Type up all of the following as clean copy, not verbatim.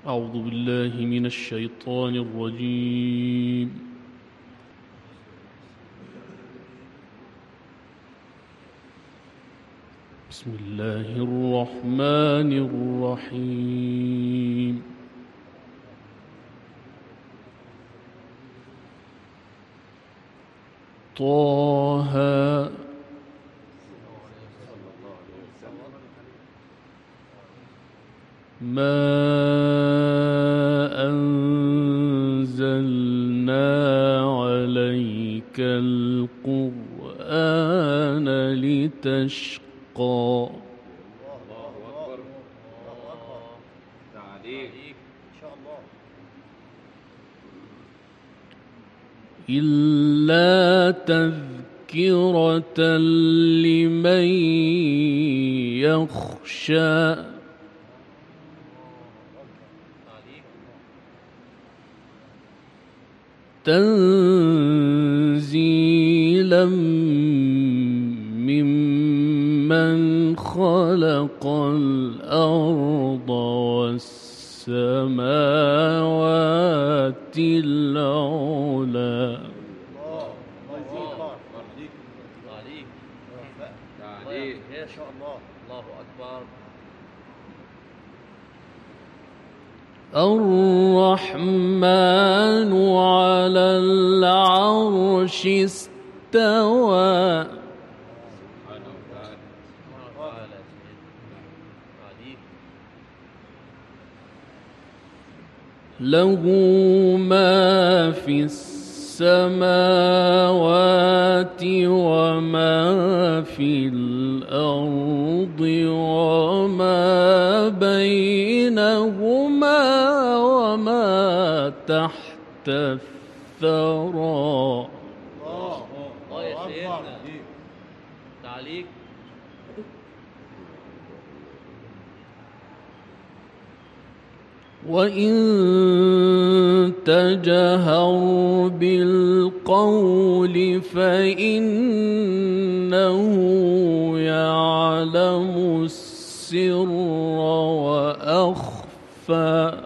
أعوذ بالله من الشيطان الرجيم. بسم الله الرحمن الرحيم. طه ما أنزلنا عليك القرآن لتشقى إلا تذكرة لمن يخشى تنزيلا ممن خلق الأرض والسماوات العلى ما شاء الله. الله أكبر. الرحمن على العرش استوى له ما في السماوات وما في الأرض وما بينهما وما تحت الثرى. الله يا سيدنا. تعليق. وإن تجهر بالقول فإنه يعلم السر وأخفى.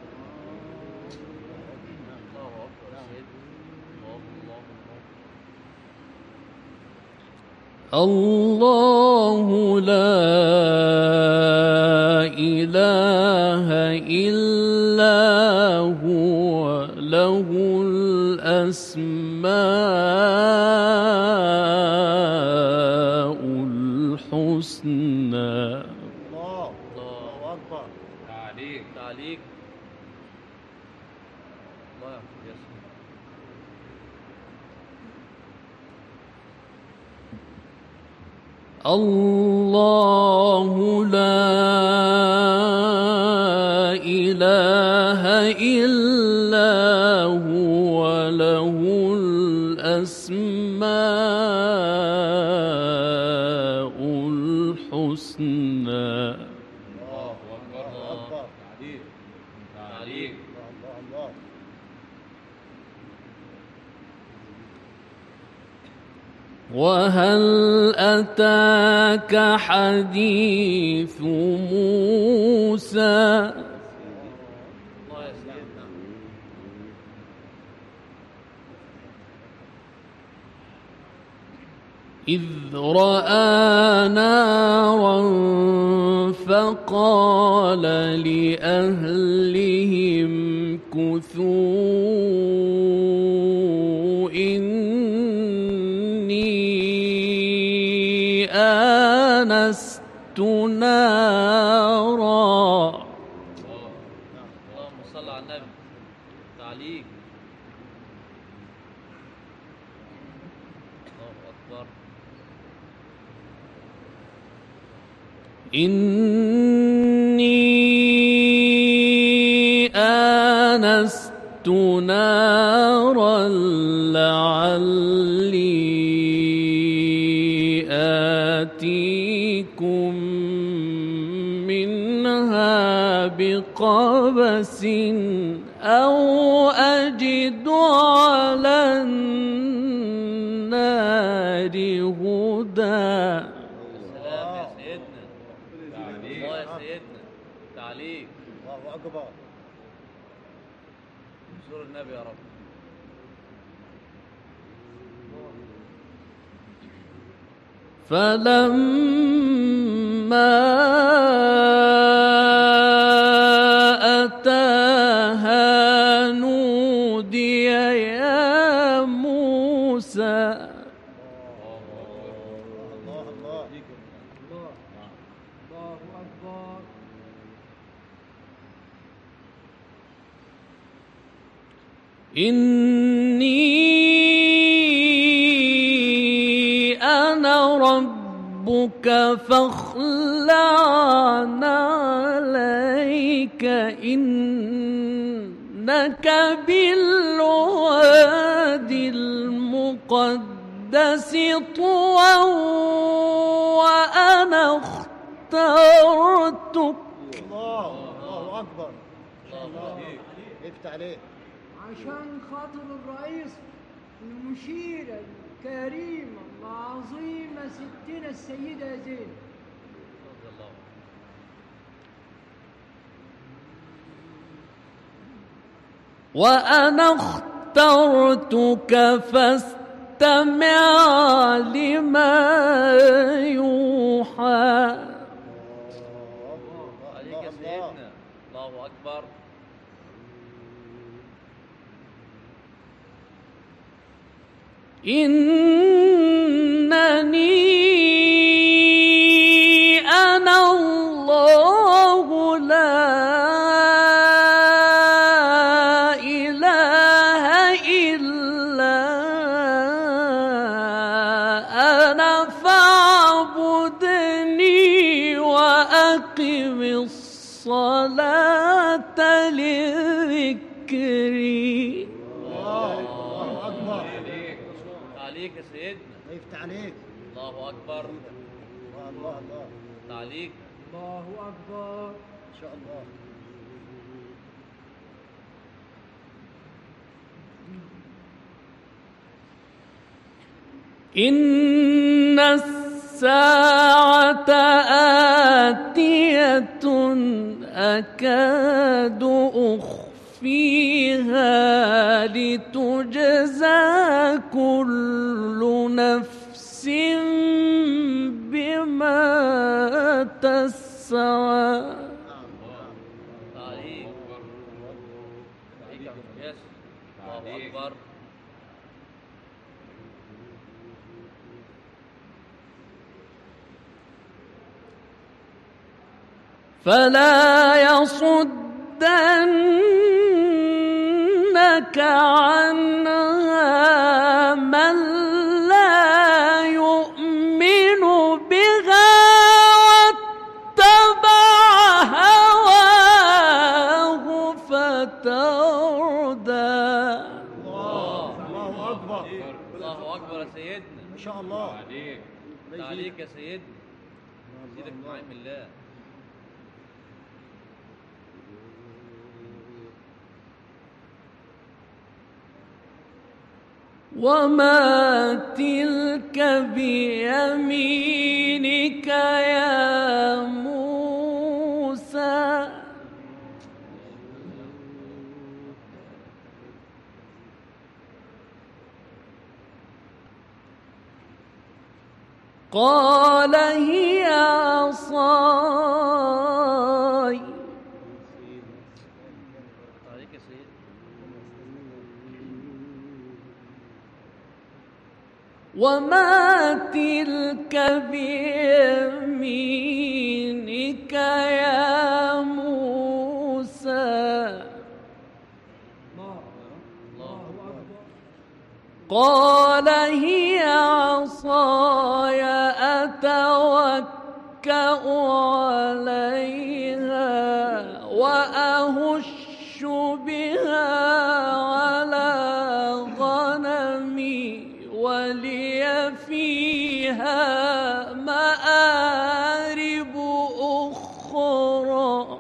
الله لا إله إلا هو له الأسماء الحسنى. الله أكبر. تعليق. الله يسلمك. الله لا إله إلا هو له الأسماء الحسنى. الله أكبر. تعليق. الله. وهل أتاك حديث موسى الله يا سيدنا. إذ رأى نارا فقال لأهلهم كثوا إني آنست نارا. اللهم صل على النبي. تعليق. الله أكبر. إني آنست نارا لعلي آتيكم منها بقبس أو أجد على النار هدى. السلام يا سيدنا. الله يا سيدنا. تعليق. الله أكبر. زور النبي يا رب. فلما أتاها نودي يا موسى. إني أنا ربك فاخلع عليك إنك بالوادي المقدس طوى وأنا اخترتك. الله أكبر. الله يفتح عليك. عشان خاطر الرئيس المشيرة الكريمة العظيمة ستنا السيدة زينب. وأنا اخترتك فاستمع لما يوحى. عليك يا سيدنا. الله أكبر. إنني أنا الله لا إله إلا أنا فاعبدني وأقم الصلاة لذكري. عليك يا سيدنا. يفتح عليك. الله أكبر. الله عليك. الله أكبر. إن شاء الله. إن الساعة آتية أكاد أخفيها لتجزى كل نفس بما تسعى. عليك. يس. الله أكبر. فلا يصدنك عنها من لا يؤمن بها واتبع هواه فتردى. الله أكبر. الله أكبر يا سيدنا. ما شاء الله. عليك يا سيدنا. سيدك نعيم الله. وما تلك بيمينك يا موسى. قال هي عصاي. عليك يا سيدنا. وما تلك بيمينك يا موسى. قال هي عصاي أتوكأ عليها وأهش بها على غنمي ولي فيها مآرب أخرى.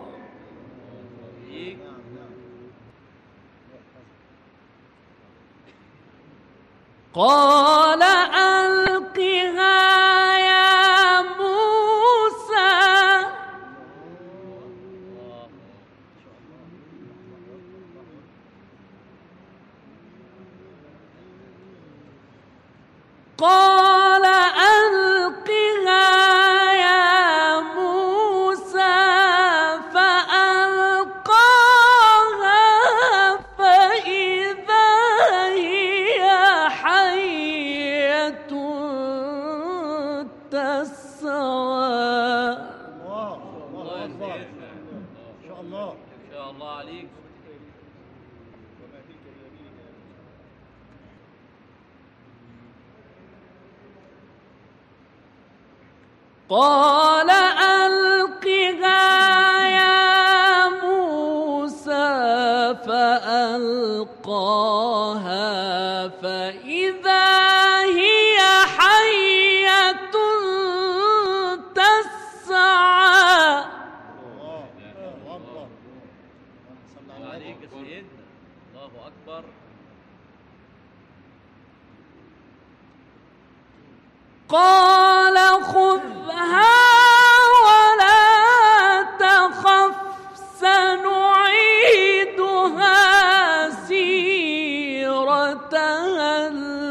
قال ألقها يا موسى. قال ألقها يا موسى فألقاها فإذا هي حية تسعى. الله أكبر. إن شاء الله. إن شاء الله عليك. قال ألقها يا موسى فألقاها فإذا هي حية تسعى. الله أكبر. صلى الله عليك يا سيدنا. الله أكبر. قال خذها ولا تخف سنعيدها سيرتها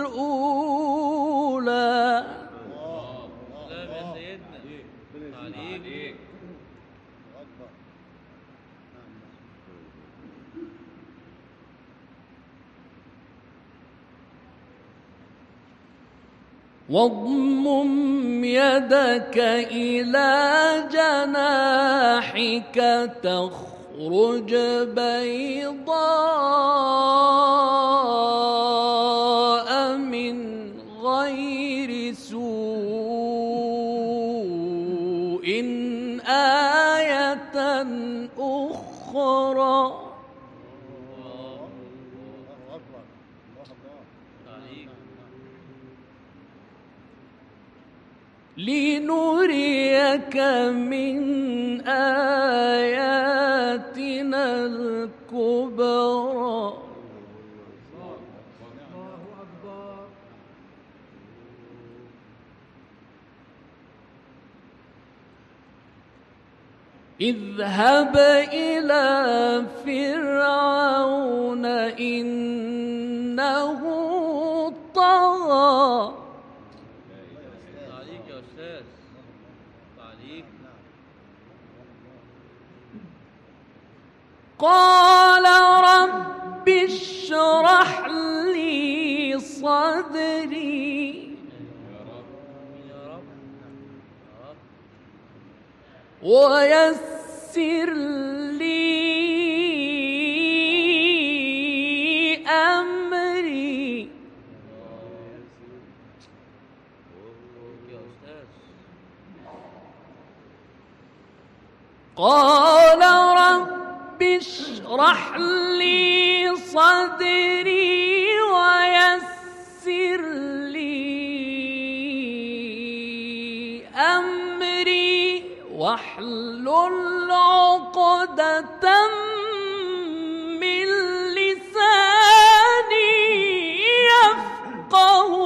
الأولى. سلام يا سيدنا. عليك. أكبر. واضمم يدك إلى جناحك تخرج بيضاء من غير سوء آية أخرى. الله أكبر. الله. عليك. لنريك من آياتنا الكبرى. الله أكبر. اذهب إلى فرعون إنه طغى. عليك يا أستاذ. عليك. قال رب اشرح لي صدري يا رب. ويسر لي أمري. يا أستاذ. قال رب اشرح لي صدري ويسر لي أمري واحلل عقدة من لساني يفقه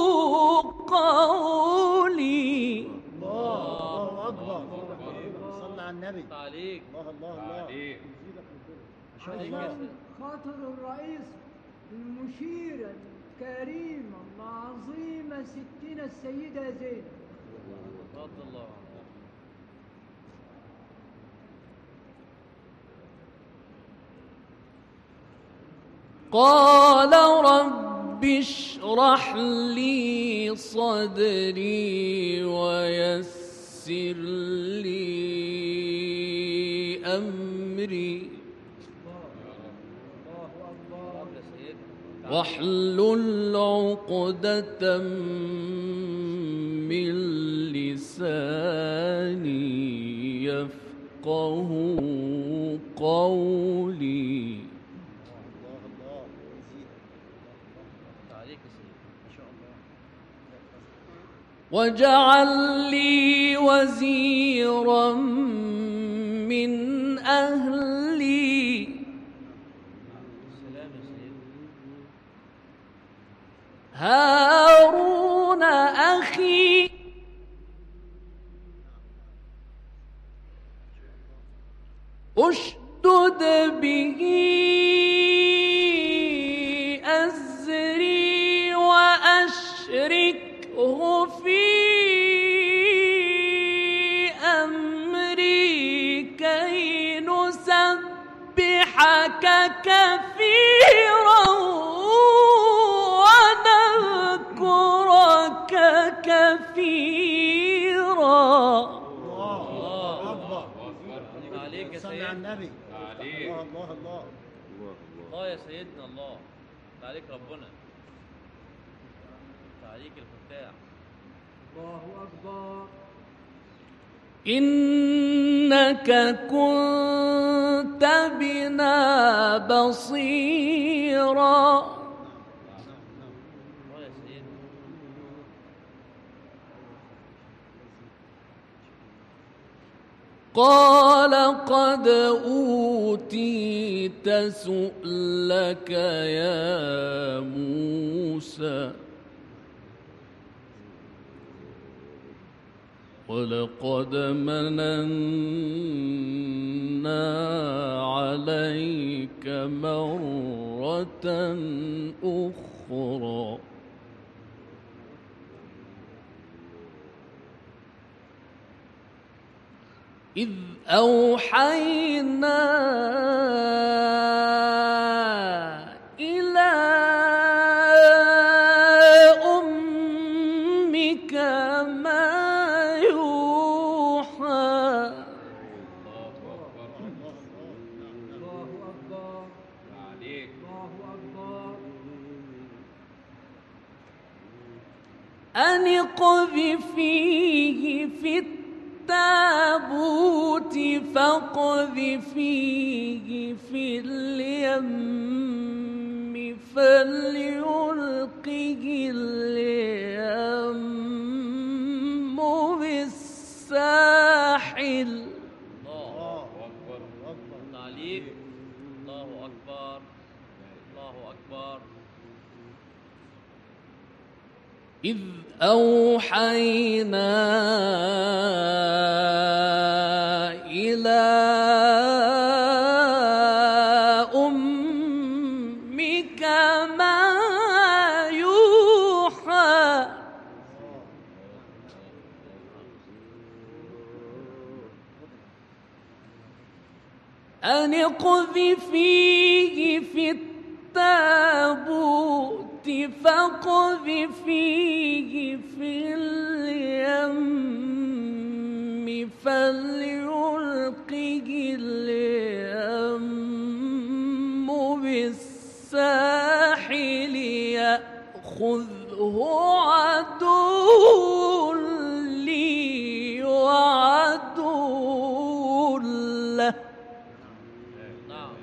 قولي. الله أكبر. صلى على النبي. عليك. الله. ما شاء الله. عشان خاطر الرئيس المشير الكريم العظيمة ستنا السيدة زينب. تفضل الله. قال رب اشرح لي صدري ويسر لي أمري يا سيدنا. واحلل عقدة من لساني يفقه قولي. الله. عليك يا سيدنا. ما شاء الله. واجعل لي وزيرا من أهلي سلام يا سيدنا. هارون أخي أشدد به أزري وأشركه ونسبحك كثيرا ونذكرك كثيرا. الله أكبر. عليك يا صلي على سيدنا. النبي. عليك. الله الله الله. الله يا سيدنا الله. عليك ربنا. عليك الفتاح. الله أكبر. إنك كنت بنا بصيرا. الله يا سيدنا. قال قد أوتيت سؤلك يا موسى ولقد مننا عليك مرة أخرى إذ أوحينا إلى أمك ما يوحى. الله أكبر. عليك. الله أكبر. أن اقذفيه في التابوت فاقذفيه في اليم فليلقه اليم بالساحل. الله أكبر. عليك. الله أكبر. الله أكبر. إذ أوحينا إلى أمك ما يوحى. أن اقذفيه في التابوت فاقذفيه في اليم فليلقه اليم بالساحل يأخذه عدو لي وعدو له. نعم.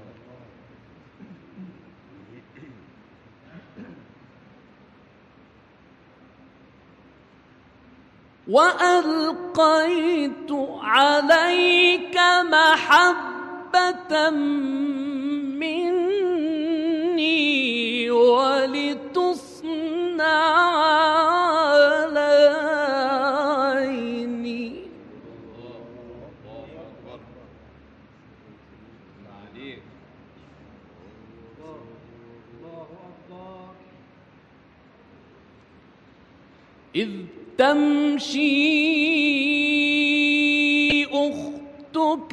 وألقيت عليك محبة مني ولتصنع على عيني. عليك. الله أكبر. إذ تمشي أختك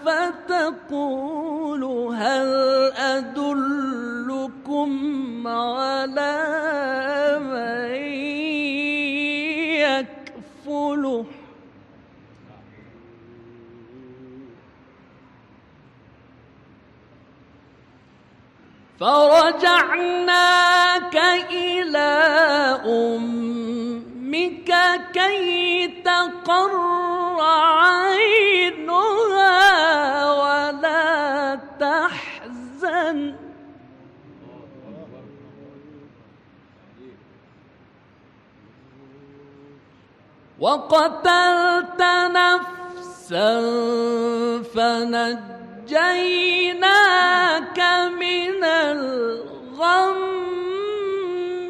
فتقول هل أدلكم على من يكفله. فرجعناك إلى أمك كي تقر عينها ولا تحزن وقتلت نفسا فنجيناك من الغم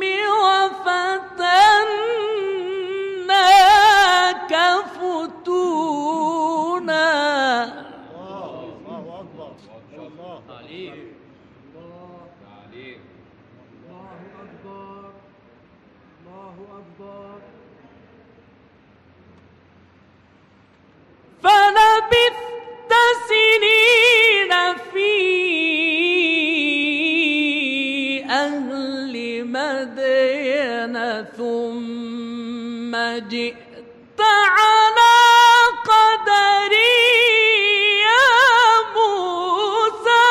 وفتناك فتونا. الله أكبر. الله. عليك. الله. عليك. الله أكبر. الله أكبر. فلبثت سنين في جئت على قدري يا موسى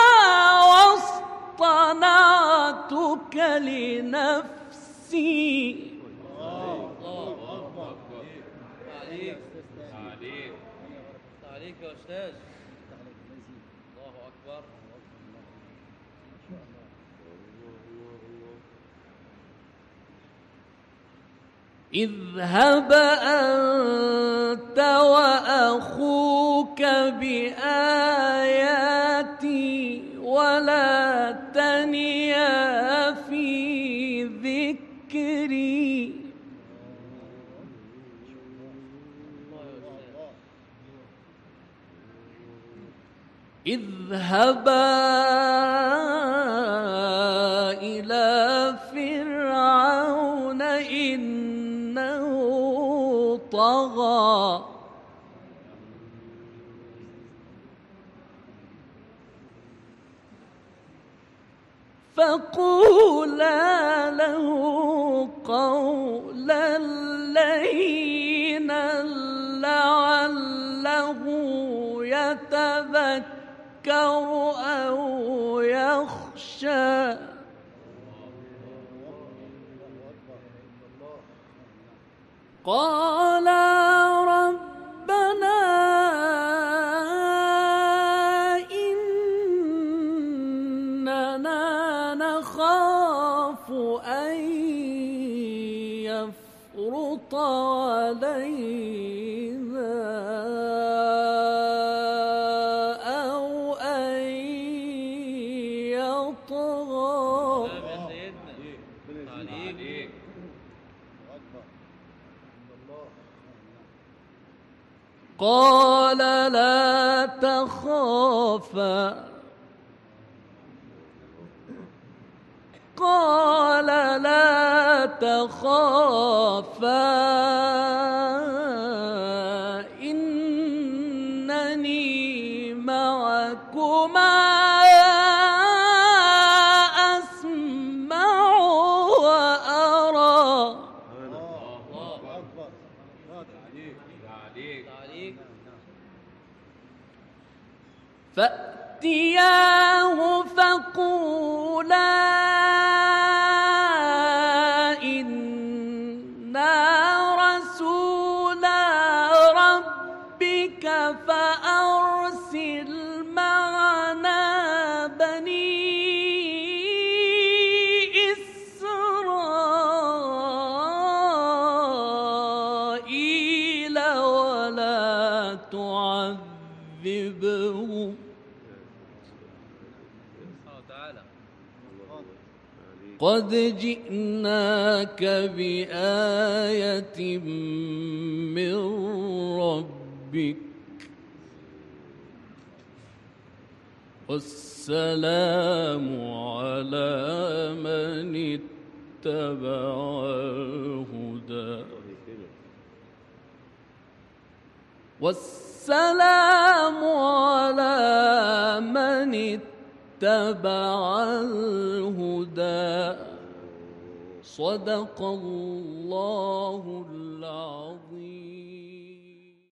واصطنعتك لنفسي. عليك يا أستاذ. الله أكبر. اذهب أنت وأخوك بآياتي ولا تنيا في ذكري. اذهبا إلى فرعون إنه طغى فقولا له قولا لينا لعله يتذكر أو يخشى. قال ربنا إننا نخاف أن يفرط علينا أو أن يطغى. نعم يا سيدنا. عليك. قال لا تخافا إنني معكما أسمع وأرى. عليك. فأتياه فقولا إنا رسولا ربك فأرسل معنا بني إسرائيل ولا تعذبهم قد جئناك بآية من ربك والسلام على من اتبع الهدى. والسلام على من اتبع الهدى. صدق الله العظيم.